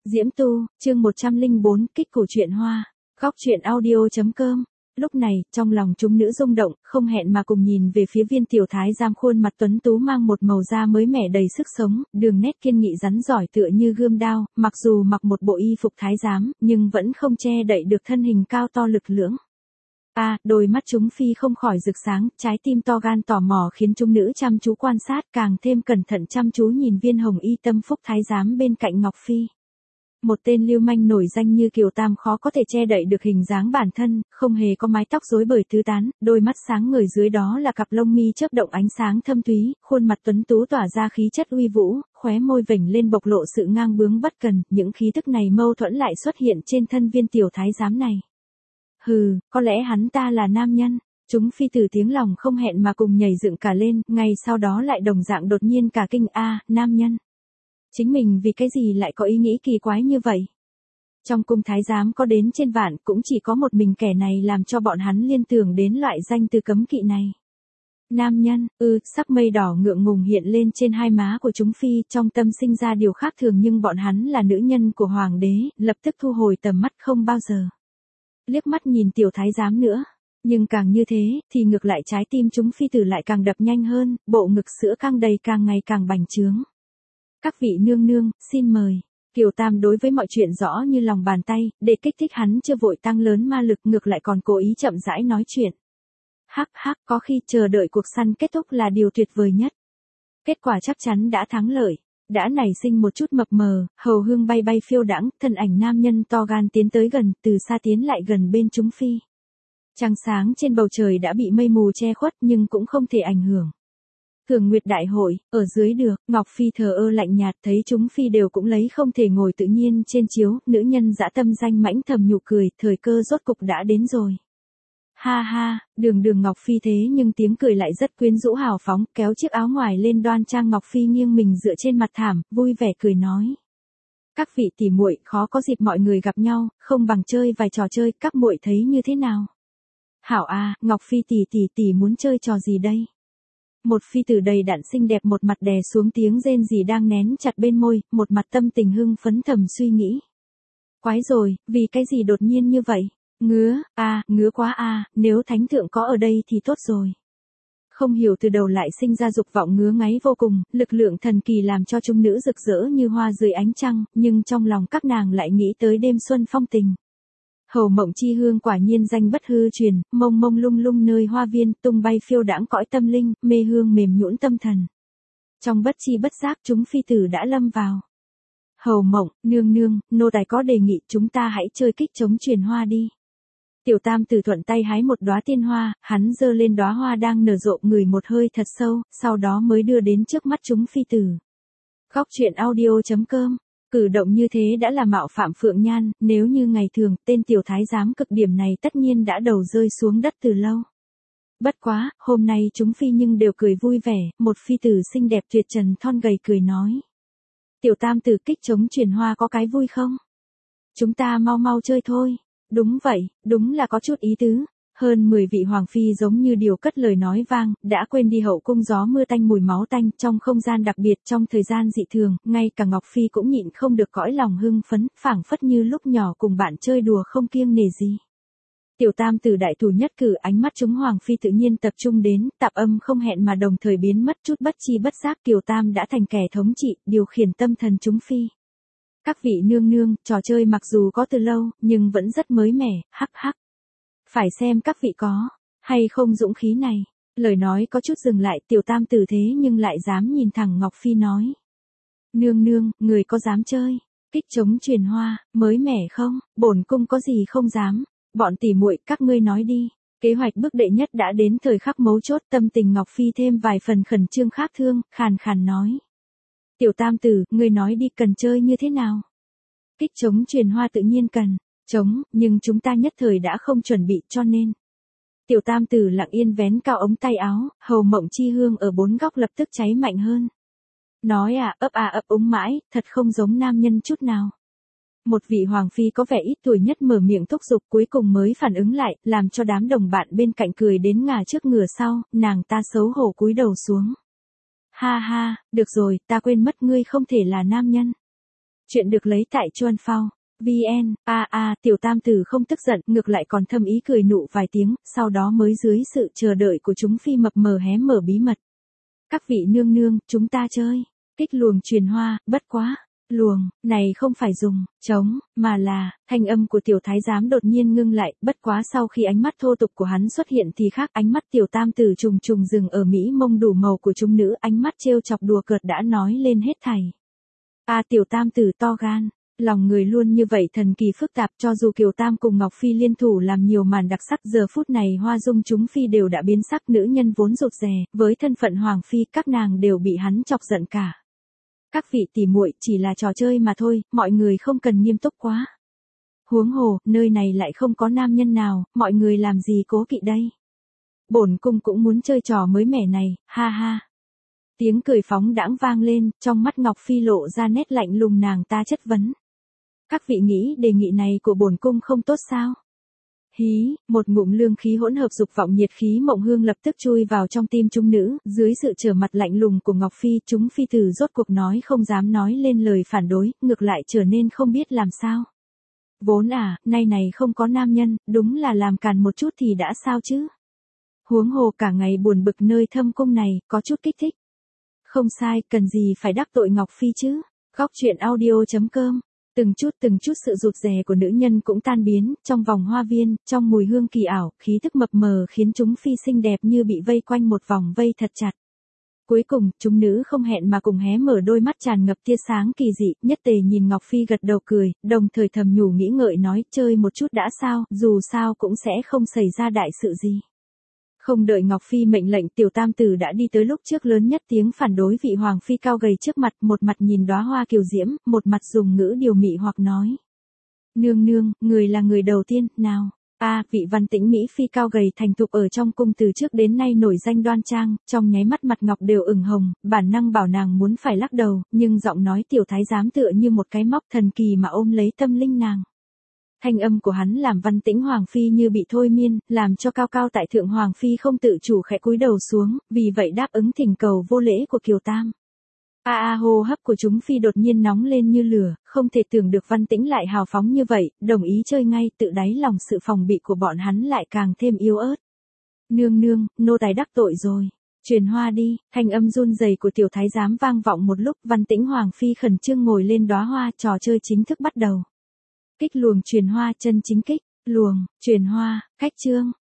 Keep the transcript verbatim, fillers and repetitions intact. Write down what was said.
Diễm Tu, chương một trăm lẻ bốn, kích cổ truyện hoa. Góc truyện audio chấm com. Lúc này, trong lòng chúng nữ rung động, không hẹn mà cùng nhìn về phía viên tiểu thái giám khuôn mặt tuấn tú mang một màu da mới mẻ đầy sức sống, đường nét kiên nghị rắn giỏi tựa như gươm đao, mặc dù mặc một bộ y phục thái giám, nhưng vẫn không che đậy được thân hình cao to lực lưỡng. A, à, đôi mắt chúng phi không khỏi rực sáng, trái tim to gan tò mò khiến chúng nữ chăm chú quan sát, càng thêm cẩn thận chăm chú nhìn viên hồng y tâm phúc thái giám bên cạnh Ngọc Phi. Một tên lưu manh nổi danh như Kiều Tam khó có thể che đậy được hình dáng bản thân, không hề có mái tóc rối bời tứ tán, đôi mắt sáng ngời dưới đó là cặp lông mi chớp động ánh sáng thâm thúy, khuôn mặt tuấn tú tỏa ra khí chất uy vũ, khóe môi vểnh lên bộc lộ sự ngang bướng bất cần, những khí tức này mâu thuẫn lại xuất hiện trên thân viên tiểu thái giám này. Hừ, có lẽ hắn ta là nam nhân. Chúng phi tử tiếng lòng không hẹn mà cùng nhảy dựng cả lên, ngay sau đó lại đồng dạng đột nhiên cả kinh. A, à, nam nhân. Chính mình vì cái gì lại có ý nghĩ kỳ quái như vậy? Trong cung thái giám có đến trên vạn, cũng chỉ có một mình kẻ này làm cho bọn hắn liên tưởng đến loại danh từ cấm kỵ này. Nam nhân, ư, sắc mây đỏ ngượng ngùng hiện lên trên hai má của chúng phi, trong tâm sinh ra điều khác thường, nhưng bọn hắn là nữ nhân của hoàng đế, lập tức thu hồi tầm mắt không bao giờ liếc mắt nhìn tiểu thái giám nữa. Nhưng càng như thế, thì ngược lại trái tim chúng phi tử lại càng đập nhanh hơn, bộ ngực sữa căng đầy càng ngày càng bành trướng. Các vị nương nương, xin mời. Kiều Tam đối với mọi chuyện rõ như lòng bàn tay, để kích thích hắn chưa vội tăng lớn ma lực, ngược lại còn cố ý chậm rãi nói chuyện. Hắc hắc, có khi chờ đợi cuộc săn kết thúc là điều tuyệt vời nhất. Kết quả chắc chắn đã thắng lợi. Đã nảy sinh một chút mập mờ, hầu hương bay bay phiêu đãng, thân ảnh nam nhân to gan tiến tới gần, từ xa tiến lại gần bên chúng phi. Trăng sáng trên bầu trời đã bị mây mù che khuất nhưng cũng không thể ảnh hưởng. Thường Nguyệt đại hội, ở dưới được, Ngọc Phi thờ ơ lạnh nhạt, thấy chúng phi đều cũng lấy không thể ngồi tự nhiên trên chiếu, nữ nhân dã tâm danh mãnh thầm nhụ cười, thời cơ rốt cục đã đến rồi. Ha ha, đường đường Ngọc Phi thế nhưng tiếng cười lại rất quyến rũ hào phóng, kéo chiếc áo ngoài lên đoan trang. Ngọc Phi nghiêng mình dựa trên mặt thảm, vui vẻ cười nói. Các vị tỷ muội, khó có dịp mọi người gặp nhau, không bằng chơi vài trò chơi, các muội thấy như thế nào? Hảo à, Ngọc Phi tỷ tỷ tỷ muốn chơi trò gì đây? Một phi tử đầy đặn xinh đẹp một mặt đè xuống tiếng rên rỉ đang nén chặt bên môi, một mặt tâm tình hưng phấn thầm suy nghĩ. Quái rồi, vì cái gì đột nhiên như vậy? Ngứa, a, à, ngứa quá a, à, nếu thánh thượng có ở đây thì tốt rồi. Không hiểu từ đầu lại sinh ra dục vọng ngứa ngáy vô cùng, lực lượng thần kỳ làm cho chúng nữ rực rỡ như hoa dưới ánh trăng, nhưng trong lòng các nàng lại nghĩ tới đêm xuân phong tình. Hầu mộng chi hương quả nhiên danh bất hư truyền, mông mông lung lung nơi hoa viên, tung bay phiêu đãng cõi tâm linh, mê hương mềm nhũn tâm thần. Trong bất chi bất giác chúng phi tử đã lâm vào. Hầu mộng, nương nương, nô tài có đề nghị chúng ta hãy chơi kích chống truyền hoa đi. Tiểu Tam Tử thuận tay hái một đóa tiên hoa, hắn giơ lên đóa hoa đang nở rộ, ngửi một hơi thật sâu, sau đó mới đưa đến trước mắt chúng phi tử. Góc truyện audio chấm com. Cử động như thế đã là mạo phạm Phượng Nhan, nếu như ngày thường, tên tiểu thái giám cực điểm này tất nhiên đã đầu rơi xuống đất từ lâu. Bất quá, hôm nay chúng phi nhưng đều cười vui vẻ, một phi tử xinh đẹp tuyệt trần thon gầy cười nói. Tiểu Tam Tử kích chống truyền hoa có cái vui không? Chúng ta mau mau chơi thôi. Đúng vậy, đúng là có chút ý tứ. Hơn mười vị hoàng phi giống như điều cất lời nói vang, đã quên đi hậu cung gió mưa tanh mùi máu tanh, trong không gian đặc biệt, trong thời gian dị thường, ngay cả Ngọc Phi cũng nhịn không được cõi lòng hưng phấn, phảng phất như lúc nhỏ cùng bạn chơi đùa không kiêng nể gì. Tiểu Tam Tử đại thủ nhất cử, ánh mắt chúng hoàng phi tự nhiên tập trung đến, tạp âm không hẹn mà đồng thời biến mất, chút bất chi bất giác Kiều Tam đã thành kẻ thống trị, điều khiển tâm thần chúng phi. Các vị nương nương, trò chơi mặc dù có từ lâu, nhưng vẫn rất mới mẻ, hắc hắc. Phải xem các vị có, hay không dũng khí này. Lời nói có chút dừng lại, Tiểu Tam Tử thế nhưng lại dám nhìn thẳng Ngọc Phi nói. Nương nương, người có dám chơi? Kích chống truyền hoa, mới mẻ không? Bổn cung có gì không dám? Bọn tỷ muội các ngươi nói đi. Kế hoạch bước đệ nhất đã đến thời khắc mấu chốt, tâm tình Ngọc Phi thêm vài phần khẩn trương khác thương, khàn khàn nói. Tiểu Tam Tử, ngươi nói đi, cần chơi như thế nào? Kích chống truyền hoa tự nhiên cần. Chống, nhưng chúng ta nhất thời đã không chuẩn bị cho nên. Tiểu Tam Tử lặng yên vén cao ống tay áo, hầu mộng chi hương ở bốn góc lập tức cháy mạnh hơn. Nói à, ấp à ấp úng mãi, thật không giống nam nhân chút nào. Một vị hoàng phi có vẻ ít tuổi nhất mở miệng thúc giục, cuối cùng mới phản ứng lại, làm cho đám đồng bạn bên cạnh cười đến ngả trước ngửa sau, nàng ta xấu hổ cúi đầu xuống. Ha ha, được rồi, ta quên mất ngươi không thể là nam nhân. Chuyện được lấy tại Chuan Phao. vn, a a, tiểu tam tử không tức giận, ngược lại còn thâm ý cười nụ vài tiếng, sau đó mới dưới sự chờ đợi của chúng phi mập mờ hé mở bí mật. Các vị nương nương, chúng ta chơi. Kích luồng truyền hoa, bất quá. Luồng, này không phải dùng, chống, mà là, thanh âm của tiểu thái giám đột nhiên ngưng lại, bất quá sau khi ánh mắt thô tục của hắn xuất hiện thì khác, ánh mắt tiểu tam tử trùng trùng dừng ở mỹ mông đủ màu của chúng nữ, ánh mắt trêu chọc đùa cợt đã nói lên hết thảy. A tiểu tam tử to gan, lòng người luôn như vậy thần kỳ phức tạp, cho dù Kiều Tam cùng Ngọc Phi liên thủ làm nhiều màn đặc sắc, giờ phút này hoa dung chúng phi đều đã biến sắc, nữ nhân vốn rụt rè, với thân phận hoàng phi, các nàng đều bị hắn chọc giận cả. Các vị tỷ muội, chỉ là trò chơi mà thôi, mọi người không cần nghiêm túc quá. Huống hồ, nơi này lại không có nam nhân nào, mọi người làm gì cố kỵ đây. Bổn cung cũng muốn chơi trò mới mẻ này, ha ha. Tiếng cười phóng đãng vang lên, trong mắt Ngọc Phi lộ ra nét lạnh lùng, nàng ta chất vấn. Các vị nghĩ đề nghị này của bổn cung không tốt sao? Hí, một ngụm lương khí hỗn hợp dục vọng nhiệt khí mộng hương lập tức chui vào trong tim chúng nữ, dưới sự trở mặt lạnh lùng của Ngọc Phi, chúng phi tử rốt cuộc nói không dám nói lên lời phản đối, ngược lại trở nên không biết làm sao. Vốn à, nay này không có nam nhân, đúng là làm càn một chút thì đã sao chứ? Huống hồ cả ngày buồn bực nơi thâm cung này, có chút kích thích. Không sai, cần gì phải đắc tội Ngọc Phi chứ? Góc truyện audio chấm com. Từng chút từng chút sự rụt rè của nữ nhân cũng tan biến, trong vòng hoa viên, trong mùi hương kỳ ảo, khí thức mập mờ khiến chúng phi xinh đẹp như bị vây quanh một vòng vây thật chặt. Cuối cùng, chúng nữ không hẹn mà cùng hé mở đôi mắt tràn ngập tia sáng kỳ dị, nhất tề nhìn Ngọc Phi gật đầu cười, đồng thời thầm nhủ nghĩ ngợi nói, chơi một chút đã sao, dù sao cũng sẽ không xảy ra đại sự gì. Không đợi Ngọc Phi mệnh lệnh, tiểu tam tử đã đi tới lúc trước lớn nhất tiếng phản đối vị hoàng phi cao gầy trước mặt, một mặt nhìn đóa hoa kiều diễm, một mặt dùng ngữ điều mị hoặc nói. Nương nương, người là người đầu tiên, nào. A, à, vị văn tĩnh Mỹ phi cao gầy thành thục ở trong cung từ trước đến nay nổi danh đoan trang, trong nháy mắt mặt Ngọc đều ửng hồng, bản năng bảo nàng muốn phải lắc đầu, nhưng giọng nói tiểu thái giám tựa như một cái móc thần kỳ mà ôm lấy tâm linh nàng. Thanh âm của hắn làm văn tĩnh hoàng phi như bị thôi miên, làm cho cao cao tại thượng hoàng phi không tự chủ khẽ cúi đầu xuống, vì vậy đáp ứng thỉnh cầu vô lễ của Kiều Tam. A a hô hấp của chúng phi đột nhiên nóng lên như lửa, không thể tưởng được văn tĩnh lại hào phóng như vậy, đồng ý chơi ngay, tự đáy lòng sự phòng bị của bọn hắn lại càng thêm yếu ớt. Nương nương, nô tài đắc tội rồi. Truyền hoa đi, thanh âm run rẩy của tiểu thái giám vang vọng một lúc, văn tĩnh hoàng phi khẩn trương ngồi lên đóa hoa, trò chơi chính thức bắt đầu. Kích luồng truyền hoa chân chính kích, luồng, truyền hoa, khách trương,